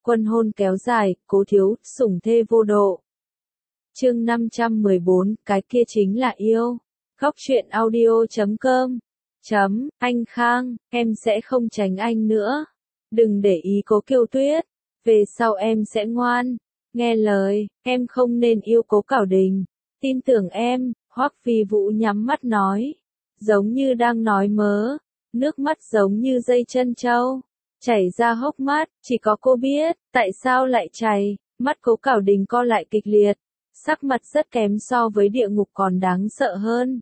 Quân hôn kéo dài, Cố Thiếu, sủng thê vô độ. Chương 514, cái kia chính là yêu. Góc truyện audio.com. Anh Khang, em sẽ không tránh anh nữa. Đừng để ý Cố Kiều Tuyết. Về sau em sẽ ngoan, nghe lời, em không nên yêu Cố Cảo Đình. Tin tưởng em, Hoắc Phi Vũ nhắm mắt nói. Giống như đang nói mớ, nước mắt giống như dây chân trâu, chảy ra hốc mắt, chỉ có cô biết, tại sao lại chảy, mắt Cố Cảo Đình co lại kịch liệt, sắc mặt rất kém so với địa ngục còn đáng sợ hơn.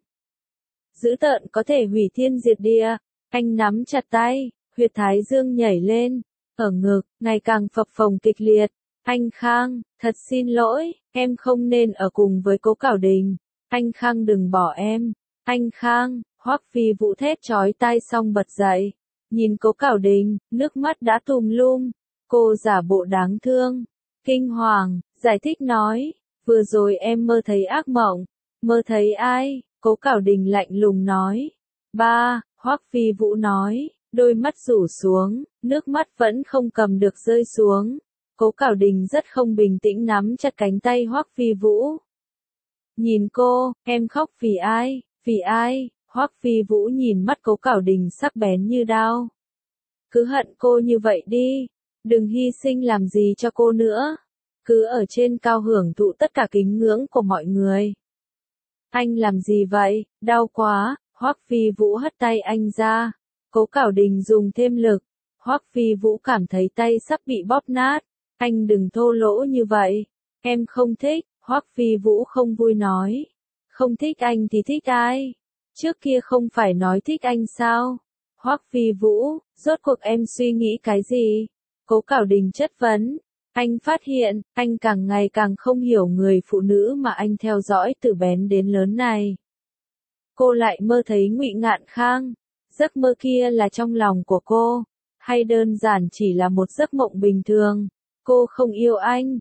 Dữ tợn có thể hủy thiên diệt địa, anh nắm chặt tay, huyệt thái dương nhảy lên, ở ngực, ngày càng phập phồng kịch liệt. Anh Khang, thật xin lỗi, em không nên ở cùng với Cố Cảo Đình, anh Khang đừng bỏ em, anh Khang. Hoắc Phi Vũ thét chói tai xong bật dậy, nhìn Cố Cảo Đình, nước mắt đã tùm lum, cô giả bộ đáng thương, kinh hoàng, giải thích nói, vừa rồi em mơ thấy ác mộng, mơ thấy ai? Cố Cảo Đình lạnh lùng nói. Ba, Hoắc Phi Vũ nói, đôi mắt rủ xuống, nước mắt vẫn không cầm được rơi xuống. Cố Cảo Đình rất không bình tĩnh nắm chặt cánh tay Hoắc Phi Vũ. Nhìn cô, em khóc vì ai, vì ai? Hoắc Phi Vũ nhìn mắt Cố Cảo Đình sắc bén như đao. Cứ hận cô như vậy đi, đừng hy sinh làm gì cho cô nữa. Cứ ở trên cao hưởng thụ tất cả kính ngưỡng của mọi người. Anh làm gì vậy, đau quá, Hoắc Phi Vũ hất tay anh ra. Cố Cảo Đình dùng thêm lực, Hoắc Phi Vũ cảm thấy tay sắp bị bóp nát. Anh đừng thô lỗ như vậy, em không thích, Hoắc Phi Vũ không vui nói. Không thích anh thì thích ai? Trước kia không phải nói thích anh sao? Hoắc Phi Vũ, rốt cuộc em suy nghĩ cái gì? Cố Cảo Đình chất vấn. Anh phát hiện, anh càng ngày càng không hiểu người phụ nữ mà anh theo dõi từ bé đến lớn này. Cô lại mơ thấy Ngụy Ngạn Khang. Giấc mơ kia là trong lòng của cô, hay đơn giản chỉ là một giấc mộng bình thường? Cô không yêu anh,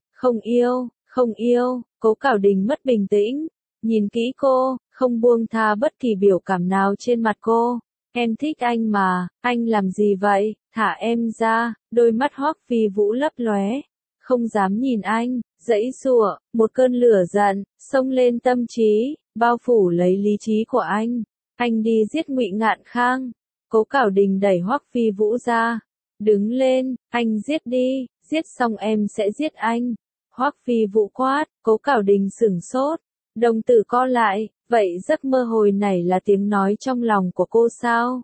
không yêu, Cố Cảo Đình mất bình tĩnh, nhìn kỹ cô, không buông tha bất kỳ biểu cảm nào trên mặt cô. Em thích anh mà, anh làm gì vậy, thả em ra, đôi mắt Hoắc Phi Vũ lấp lóe, không dám nhìn anh, giãy giụa, một cơn lửa giận, xông lên tâm trí, bao phủ lấy lý trí của anh. Anh đi giết Ngụy Ngạn Khang. Cố Cảo Đình đẩy Hoắc Phi Vũ ra. Đứng lên, anh giết đi, giết xong em sẽ giết anh. Hoắc Phi Vũ quát, Cố Cảo Đình sửng sốt, đồng tử co lại, vậy giấc mơ hồi này là tiếng nói trong lòng của cô sao?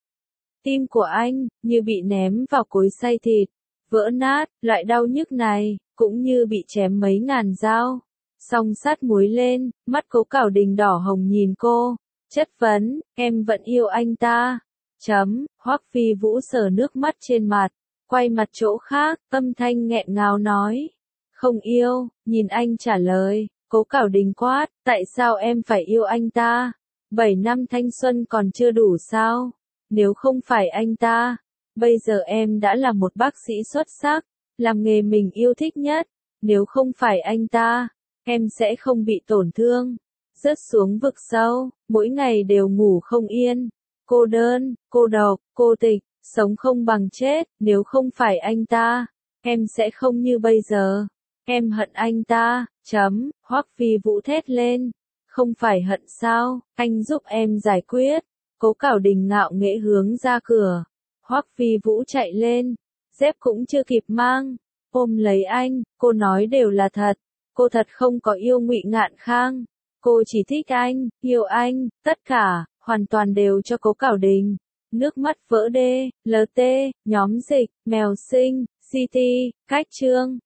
Tim của anh, như bị ném vào cối xay thịt, vỡ nát, loại đau nhức này, cũng như bị chém mấy ngàn dao. Song sát muối lên, mắt Cố Cảo Đình đỏ hồng nhìn cô, chất vấn, em vẫn yêu anh ta. Hoắc Phi Vũ sờ nước mắt trên mặt, quay mặt chỗ khác, âm thanh nghẹn ngào nói. Không yêu, nhìn anh trả lời. Cố Cảo Đình quát, tại sao em phải yêu anh ta? 7 năm thanh xuân còn chưa đủ sao? Nếu không phải anh ta, bây giờ em đã là một bác sĩ xuất sắc, làm nghề mình yêu thích nhất. Nếu không phải anh ta, em sẽ không bị tổn thương, rớt xuống vực sâu, mỗi ngày đều ngủ không yên, cô đơn, cô độc, cô tịch, sống không bằng chết. Nếu không phải anh ta, em sẽ không như bây giờ. Em hận anh ta. Hoắc Phi Vũ thét lên. Không phải hận sao, anh giúp em giải quyết. Cố Cảo Đình ngạo nghễ hướng ra cửa. Hoắc Phi Vũ chạy lên, dép cũng chưa kịp mang, ôm lấy anh, cô nói đều là thật. Cô thật không có yêu Ngụy Ngạn Khang. Cô chỉ thích anh, yêu anh, tất cả, hoàn toàn đều cho Cố Cảo Đình. Nước mắt vỡ đê, LT, nhóm dịch, mèo sinh, CT, cách chương.